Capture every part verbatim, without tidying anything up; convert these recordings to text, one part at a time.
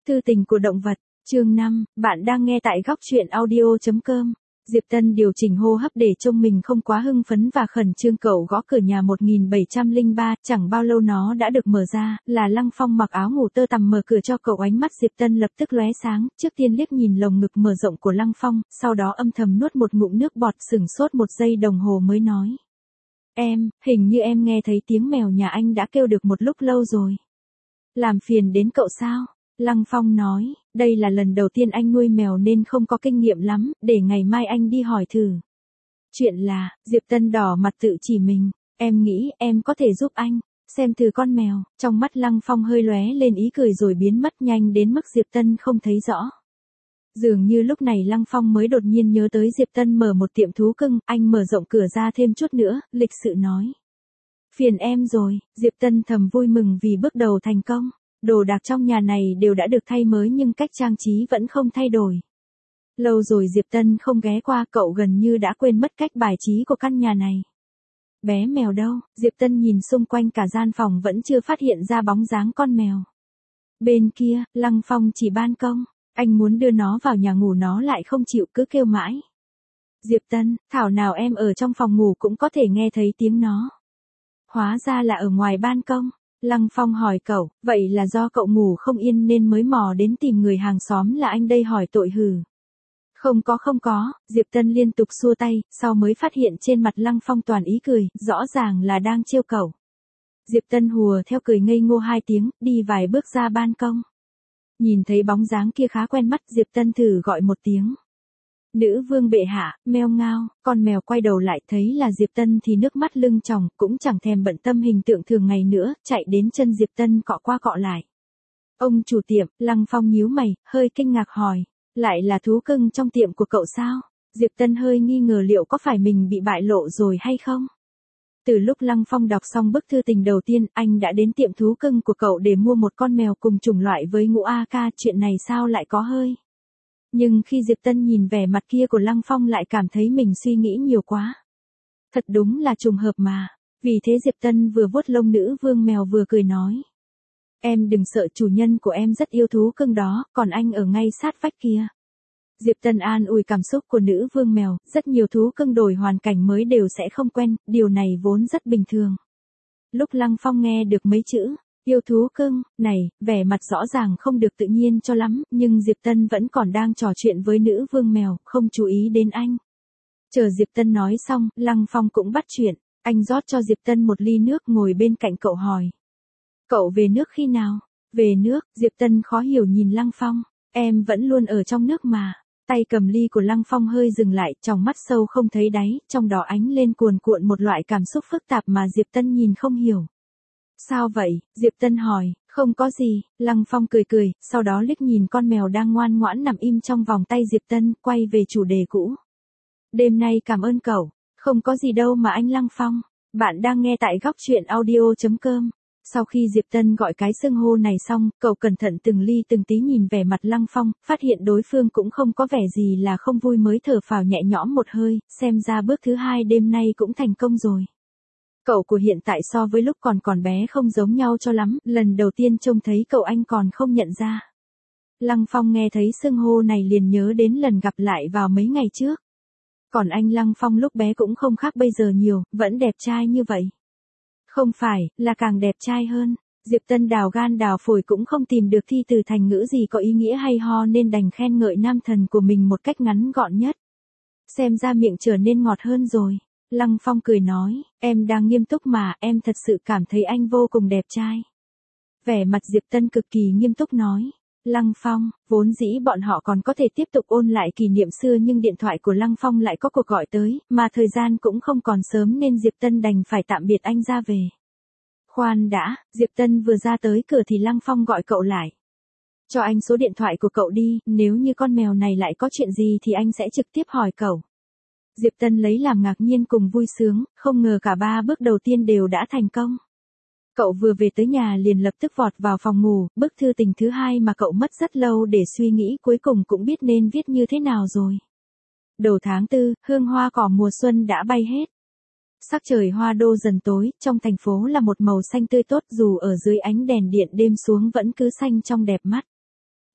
Thư tình của động vật, chương năm, bạn đang nghe tại góc truyện audio.com. Diệp Tân điều chỉnh hô hấp để trông mình không quá hưng phấn và khẩn trương. Cậu gõ cửa nhà một nghìn bảy trăm lẻ ba, chẳng bao lâu nó đã được mở ra, là Lăng Phong mặc áo ngủ tơ tằm mở cửa cho cậu. Ánh mắt Diệp Tân lập tức lóe sáng, trước tiên liếc nhìn lồng ngực mở rộng của Lăng Phong, sau đó âm thầm nuốt một ngụm nước bọt, sửng sốt một giây đồng hồ mới nói. Em, hình như em nghe thấy tiếng mèo nhà anh đã kêu được một lúc lâu rồi. Làm phiền đến cậu sao? Lăng Phong nói, đây là lần đầu tiên anh nuôi mèo nên không có kinh nghiệm lắm, để ngày mai anh đi hỏi thử. Chuyện là, Diệp Tân đỏ mặt tự chỉ mình, em nghĩ em có thể giúp anh, xem thử con mèo. Trong mắt Lăng Phong hơi lóe lên ý cười rồi biến mất nhanh đến mức Diệp Tân không thấy rõ. Dường như lúc này Lăng Phong mới đột nhiên nhớ tới Diệp Tân mở một tiệm thú cưng, anh mở rộng cửa ra thêm chút nữa, lịch sự nói. Phiền em rồi, Diệp Tân thầm vui mừng vì bước đầu thành công. Đồ đạc trong nhà này đều đã được thay mới nhưng cách trang trí vẫn không thay đổi. Lâu rồi Diệp Tân không ghé qua, cậu gần như đã quên mất cách bài trí của căn nhà này. Bé mèo đâu? Diệp Tân nhìn xung quanh cả gian phòng vẫn chưa phát hiện ra bóng dáng con mèo. Bên kia, Lăng Phong chỉ ban công, anh muốn đưa nó vào nhà ngủ nó lại không chịu, cứ kêu mãi. Diệp Tân, thảo nào em ở trong phòng ngủ cũng có thể nghe thấy tiếng nó. Hóa ra là ở ngoài ban công. Lăng Phong hỏi cậu, vậy là do cậu ngủ không yên nên mới mò đến tìm người hàng xóm là anh đây hỏi tội hừ. Không có không có, Diệp Tân liên tục xua tay, sau mới phát hiện trên mặt Lăng Phong toàn ý cười, rõ ràng là đang trêu cậu. Diệp Tân hùa theo cười ngây ngô hai tiếng, đi vài bước ra ban công. Nhìn thấy bóng dáng kia khá quen mắt, Diệp Tân thử gọi một tiếng. Nữ vương bệ hạ, meo ngao, con mèo quay đầu lại thấy là Diệp Tân thì nước mắt lưng tròng, cũng chẳng thèm bận tâm hình tượng thường ngày nữa, chạy đến chân Diệp Tân cọ qua cọ lại. Ông chủ tiệm, Lăng Phong nhíu mày, hơi kinh ngạc hỏi, lại là thú cưng trong tiệm của cậu sao? Diệp Tân hơi nghi ngờ liệu có phải mình bị bại lộ rồi hay không? Từ lúc Lăng Phong đọc xong bức thư tình đầu tiên, anh đã đến tiệm thú cưng của cậu để mua một con mèo cùng chủng loại với Ngũ A Ca, chuyện này sao lại có hơi? Nhưng khi Diệp Tân nhìn vẻ mặt kia của Lăng Phong lại cảm thấy mình suy nghĩ nhiều quá. Thật đúng là trùng hợp mà. Vì thế Diệp Tân vừa vuốt lông nữ vương mèo vừa cười nói. Em đừng sợ, chủ nhân của em rất yêu thú cưng đó, còn anh ở ngay sát vách kia. Diệp Tân an ủi cảm xúc của nữ vương mèo, rất nhiều thú cưng đổi hoàn cảnh mới đều sẽ không quen, điều này vốn rất bình thường. Lúc Lăng Phong nghe được mấy chữ yêu thú cưng này, vẻ mặt rõ ràng không được tự nhiên cho lắm, nhưng Diệp Tân vẫn còn đang trò chuyện với nữ vương mèo, không chú ý đến anh. Chờ Diệp Tân nói xong, Lăng Phong cũng bắt chuyện, anh rót cho Diệp Tân một ly nước ngồi bên cạnh cậu hỏi. Cậu về nước khi nào? Về nước, Diệp Tân khó hiểu nhìn Lăng Phong, em vẫn luôn ở trong nước mà. Tay cầm ly của Lăng Phong hơi dừng lại, trong mắt sâu không thấy đáy, trong đó ánh lên cuồn cuộn một loại cảm xúc phức tạp mà Diệp Tân nhìn không hiểu. Sao vậy? Diệp Tân hỏi. Không có gì, Lăng Phong cười cười, sau đó liếc nhìn con mèo đang ngoan ngoãn nằm im trong vòng tay Diệp Tân, quay về chủ đề cũ. Đêm nay cảm ơn cậu. Không có gì đâu mà anh Lăng Phong. Bạn đang nghe tại góc truyện audio.com. Sau khi Diệp Tân gọi cái xưng hô này xong, cậu cẩn thận từng ly từng tí nhìn vẻ mặt Lăng Phong, phát hiện đối phương cũng không có vẻ gì là không vui mới thở phào nhẹ nhõm một hơi, xem ra bước thứ hai đêm nay cũng thành công rồi. Cậu của hiện tại so với lúc còn còn bé không giống nhau cho lắm, lần đầu tiên trông thấy cậu anh còn không nhận ra. Lăng Phong nghe thấy xưng hô này liền nhớ đến lần gặp lại vào mấy ngày trước. Còn anh Lăng Phong lúc bé cũng không khác bây giờ nhiều, vẫn đẹp trai như vậy. Không phải, là càng đẹp trai hơn. Diệp Tân đào gan đào phổi cũng không tìm được thi từ thành ngữ gì có ý nghĩa hay ho nên đành khen ngợi nam thần của mình một cách ngắn gọn nhất. Xem ra miệng trở nên ngọt hơn rồi. Lăng Phong cười nói, em đang nghiêm túc mà, em thật sự cảm thấy anh vô cùng đẹp trai. Vẻ mặt Diệp Tân cực kỳ nghiêm túc nói. Lăng Phong, vốn dĩ bọn họ còn có thể tiếp tục ôn lại kỷ niệm xưa nhưng điện thoại của Lăng Phong lại có cuộc gọi tới, mà thời gian cũng không còn sớm nên Diệp Tân đành phải tạm biệt anh ra về. Khoan đã, Diệp Tân vừa ra tới cửa thì Lăng Phong gọi cậu lại. Cho anh số điện thoại của cậu đi, nếu như con mèo này lại có chuyện gì thì anh sẽ trực tiếp hỏi cậu. Diệp Tân lấy làm ngạc nhiên cùng vui sướng, không ngờ cả ba bước đầu tiên đều đã thành công. Cậu vừa về tới nhà liền lập tức vọt vào phòng ngủ, bức thư tình thứ hai mà cậu mất rất lâu để suy nghĩ cuối cùng cũng biết nên viết như thế nào rồi. Đầu tháng tư, hương hoa cỏ mùa xuân đã bay hết. Sắc trời hoa đô dần tối, trong thành phố là một màu xanh tươi tốt dù ở dưới ánh đèn điện đêm xuống vẫn cứ xanh trong đẹp mắt.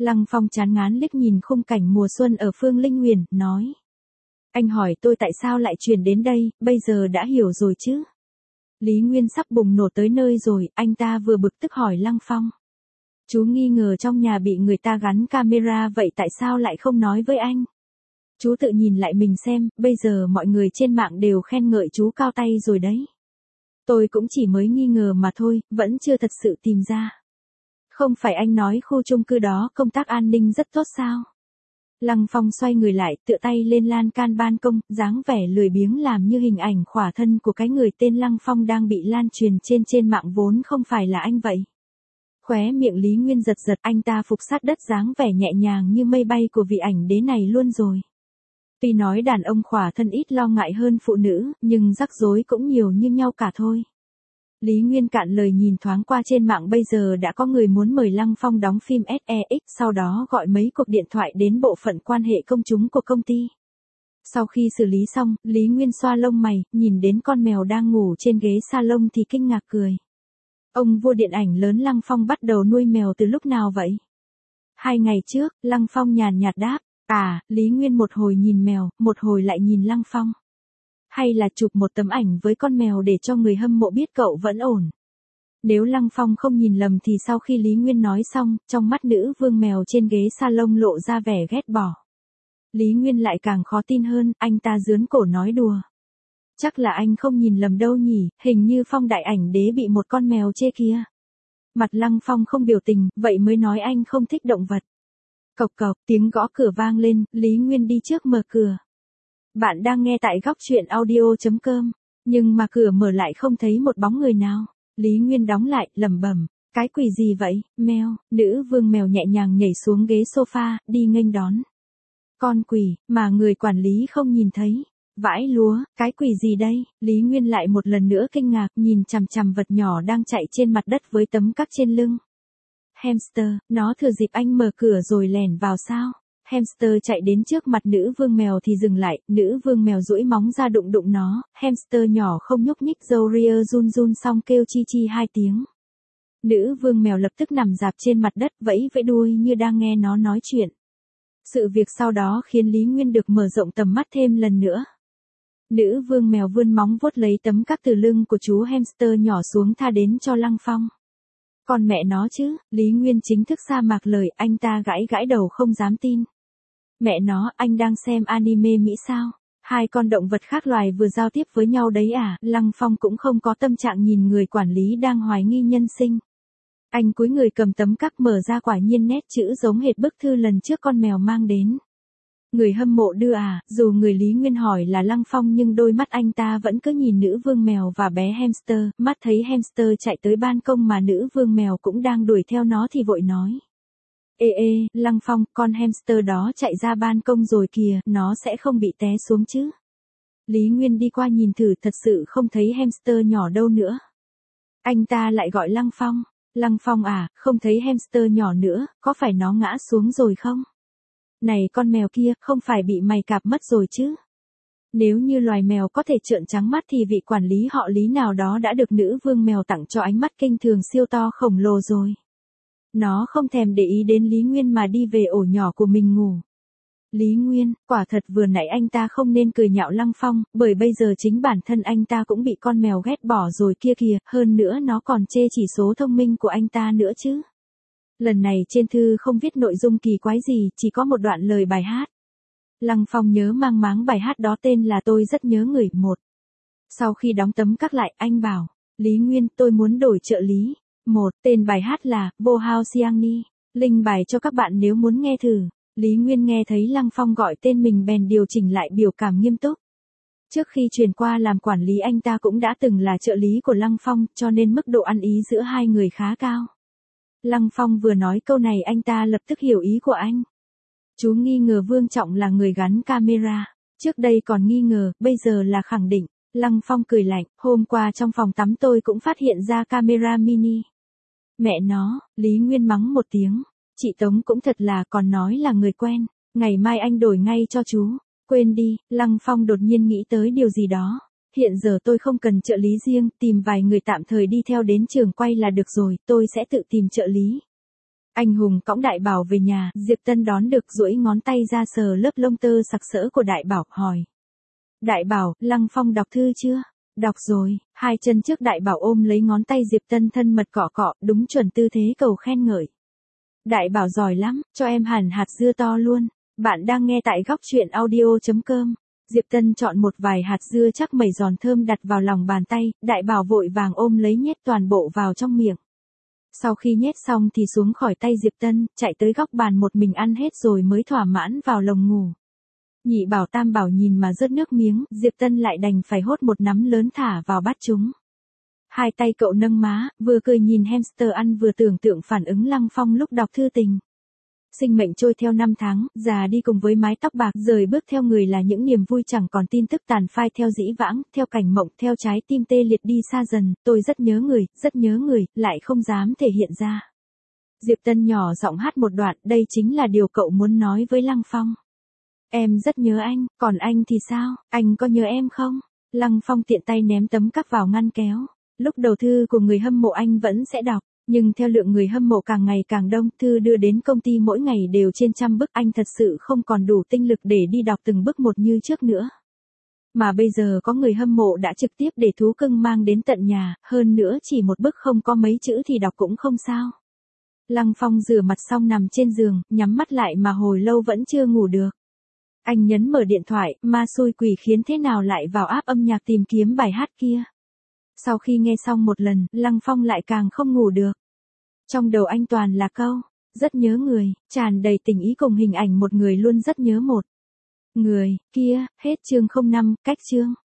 Lăng Phong chán ngán liếc nhìn khung cảnh mùa xuân ở Phương Linh Huyền, nói. Anh hỏi tôi tại sao lại chuyển đến đây, bây giờ đã hiểu rồi chứ? Lý Nguyên sắp bùng nổ tới nơi rồi, anh ta vừa bực tức hỏi Lăng Phong. Chú nghi ngờ trong nhà bị người ta gắn camera vậy tại sao lại không nói với anh? Chú tự nhìn lại mình xem, bây giờ mọi người trên mạng đều khen ngợi chú cao tay rồi đấy. Tôi cũng chỉ mới nghi ngờ mà thôi, vẫn chưa thật sự tìm ra. Không phải anh nói khu chung cư đó công tác an ninh rất tốt sao? Lăng Phong xoay người lại, tựa tay lên lan can ban công, dáng vẻ lười biếng làm như hình ảnh khỏa thân của cái người tên Lăng Phong đang bị lan truyền trên trên mạng vốn không phải là anh vậy. Khóe miệng Lý Nguyên giật giật, anh ta phục sát đất dáng vẻ nhẹ nhàng như mây bay của vị ảnh đế này luôn rồi. Tuy nói đàn ông khỏa thân ít lo ngại hơn phụ nữ, nhưng rắc rối cũng nhiều như nhau cả thôi. Lý Nguyên cạn lời nhìn thoáng qua trên mạng, bây giờ đã có người muốn mời Lăng Phong đóng phim ét e ích, sau đó gọi mấy cuộc điện thoại đến bộ phận quan hệ công chúng của công ty. Sau khi xử lý xong, Lý Nguyên xoa lông mày, nhìn đến con mèo đang ngủ trên ghế salon thì kinh ngạc cười. Ông vua điện ảnh lớn Lăng Phong bắt đầu nuôi mèo từ lúc nào vậy? Hai ngày trước, Lăng Phong nhàn nhạt đáp. À, Lý Nguyên một hồi nhìn mèo, một hồi lại nhìn Lăng Phong. Hay là chụp một tấm ảnh với con mèo để cho người hâm mộ biết cậu vẫn ổn. Nếu Lăng Phong không nhìn lầm thì sau khi Lý Nguyên nói xong, trong mắt nữ vương mèo trên ghế salon lộ ra vẻ ghét bỏ. Lý Nguyên lại càng khó tin hơn, anh ta giướn cổ nói đùa. Chắc là anh không nhìn lầm đâu nhỉ, hình như Phong đại ảnh đế bị một con mèo chê kia. Mặt Lăng Phong không biểu tình, vậy mới nói anh không thích động vật. Cộc cộc, tiếng gõ cửa vang lên, Lý Nguyên đi trước mở cửa. Bạn đang nghe tại góc truyện audio chấm com, nhưng mà cửa mở lại không thấy một bóng người nào. Lý Nguyên đóng lại, lẩm bẩm, cái quỷ gì vậy, mèo, nữ vương mèo nhẹ nhàng nhảy xuống ghế sofa, đi nghênh đón. Con quỷ, mà người quản lý không nhìn thấy. Vãi lúa, cái quỷ gì đây? Lý Nguyên lại một lần nữa kinh ngạc nhìn chằm chằm vật nhỏ đang chạy trên mặt đất với tấm cắc trên lưng. Hamster, nó thừa dịp anh mở cửa rồi lẻn vào sao? Hamster chạy đến trước mặt nữ vương mèo thì dừng lại, nữ vương mèo duỗi móng ra đụng đụng nó, hamster nhỏ không nhúc nhích, râu ria run run xong kêu chi chi hai tiếng. Nữ vương mèo lập tức nằm dạp trên mặt đất vẫy vẫy đuôi như đang nghe nó nói chuyện. Sự việc sau đó khiến Lý Nguyên được mở rộng tầm mắt thêm lần nữa. Nữ vương mèo vươn móng vuốt lấy tấm cắc từ lưng của chú hamster nhỏ xuống tha đến cho Lăng Phong. Còn mẹ nó chứ, Lý Nguyên chính thức sa mạc lời, anh ta gãi gãi đầu không dám tin. Mẹ nó, anh đang xem anime Mỹ sao? Hai con động vật khác loài vừa giao tiếp với nhau đấy à? Lăng Phong cũng không có tâm trạng nhìn người quản lý đang hoài nghi nhân sinh. Anh cúi người cầm tấm cắc mở ra, quả nhiên nét chữ giống hệt bức thư lần trước con mèo mang đến. Người hâm mộ đưa à, dù người Lý Nguyên hỏi là Lăng Phong nhưng đôi mắt anh ta vẫn cứ nhìn nữ vương mèo và bé hamster, mắt thấy hamster chạy tới ban công mà nữ vương mèo cũng đang đuổi theo nó thì vội nói. Ê ê, Lăng Phong, con hamster đó chạy ra ban công rồi kìa, nó sẽ không bị té xuống chứ. Lý Nguyên đi qua nhìn thử, thật sự không thấy hamster nhỏ đâu nữa. Anh ta lại gọi Lăng Phong. Lăng Phong à, không thấy hamster nhỏ nữa, có phải nó ngã xuống rồi không? Này con mèo kia, không phải bị mày cạp mất rồi chứ? Nếu như loài mèo có thể trợn trắng mắt thì vị quản lý họ Lý nào đó đã được nữ vương mèo tặng cho ánh mắt kinh thường siêu to khổng lồ rồi. Nó không thèm để ý đến Lý Nguyên mà đi về ổ nhỏ của mình ngủ. Lý Nguyên, quả thật vừa nãy anh ta không nên cười nhạo Lăng Phong, bởi bây giờ chính bản thân anh ta cũng bị con mèo ghét bỏ rồi kia kìa, hơn nữa nó còn chê chỉ số thông minh của anh ta nữa chứ. Lần này trên thư không viết nội dung kỳ quái gì, chỉ có một đoạn lời bài hát. Lăng Phong nhớ mang máng bài hát đó tên là Tôi Rất Nhớ Người một. Sau khi đóng tấm cắc lại, anh bảo, Lý Nguyên, tôi muốn đổi trợ lý. Một, tên bài hát là Bo Hao Siangni. Link bài cho các bạn nếu muốn nghe thử. Lý Nguyên nghe thấy Lăng Phong gọi tên mình bèn điều chỉnh lại biểu cảm nghiêm túc. Trước khi chuyển qua làm quản lý anh ta cũng đã từng là trợ lý của Lăng Phong, cho nên mức độ ăn ý giữa hai người khá cao. Lăng Phong vừa nói câu này anh ta lập tức hiểu ý của anh. Chú nghi ngờ Vương Trọng là người gắn camera. Trước đây còn nghi ngờ, bây giờ là khẳng định. Lăng Phong cười lạnh, hôm qua trong phòng tắm tôi cũng phát hiện ra camera mini. Mẹ nó, Lý Nguyên mắng một tiếng. Chị Tống cũng thật là còn nói là người quen. Ngày mai anh đổi ngay cho chú. Quên đi, Lăng Phong đột nhiên nghĩ tới điều gì đó. Hiện giờ tôi không cần trợ lý riêng, tìm vài người tạm thời đi theo đến trường quay là được rồi, tôi sẽ tự tìm trợ lý. Anh hùng cõng Đại Bảo về nhà, Diệp Tân đón được duỗi ngón tay ra sờ lớp lông tơ sặc sỡ của Đại Bảo, hỏi. Đại Bảo, Lăng Phong đọc thư chưa? Đọc rồi, hai chân trước Đại Bảo ôm lấy ngón tay Diệp Tân thân mật cọ cọ, đúng chuẩn tư thế cầu khen ngợi. Đại Bảo giỏi lắm, cho em hẳn hạt dưa to luôn. Bạn đang nghe tại góc truyện audio chấm com. Diệp Tân chọn một vài hạt dưa chắc mẩy giòn thơm đặt vào lòng bàn tay, Đại Bảo vội vàng ôm lấy nhét toàn bộ vào trong miệng. Sau khi nhét xong thì xuống khỏi tay Diệp Tân, chạy tới góc bàn một mình ăn hết rồi mới thỏa mãn vào lồng ngủ. Nhị Bảo Tam Bảo nhìn mà rớt nước miếng, Diệp Tân lại đành phải hốt một nắm lớn thả vào bát chúng. Hai tay cậu nâng má, vừa cười nhìn hamster ăn vừa tưởng tượng phản ứng Lăng Phong lúc đọc thư tình. Sinh mệnh trôi theo năm tháng, già đi cùng với mái tóc bạc, rời bước theo người là những niềm vui chẳng còn tin tức tàn phai theo dĩ vãng, theo cảnh mộng, theo trái tim tê liệt đi xa dần, tôi rất nhớ người, rất nhớ người, lại không dám thể hiện ra. Diệp Tân nhỏ giọng hát một đoạn, đây chính là điều cậu muốn nói với Lăng Phong. Em rất nhớ anh, còn anh thì sao, anh có nhớ em không? Lăng Phong tiện tay ném tấm cắp vào ngăn kéo. Lúc đầu thư của người hâm mộ anh vẫn sẽ đọc, nhưng theo lượng người hâm mộ càng ngày càng đông, thư đưa đến công ty mỗi ngày đều trên trăm bức, anh thật sự không còn đủ tinh lực để đi đọc từng bức một như trước nữa. Mà bây giờ có người hâm mộ đã trực tiếp để thú cưng mang đến tận nhà, hơn nữa chỉ một bức không có mấy chữ thì đọc cũng không sao. Lăng Phong rửa mặt xong nằm trên giường, nhắm mắt lại mà hồi lâu vẫn chưa ngủ được. Anh nhấn mở điện thoại, ma xui quỷ khiến thế nào lại vào app âm nhạc tìm kiếm bài hát kia. Sau khi nghe xong một lần, Lăng Phong lại càng không ngủ được. Trong đầu anh toàn là câu, rất nhớ người, tràn đầy tình ý cùng hình ảnh một người luôn rất nhớ một người, kia, hết chương không năm, cách chương.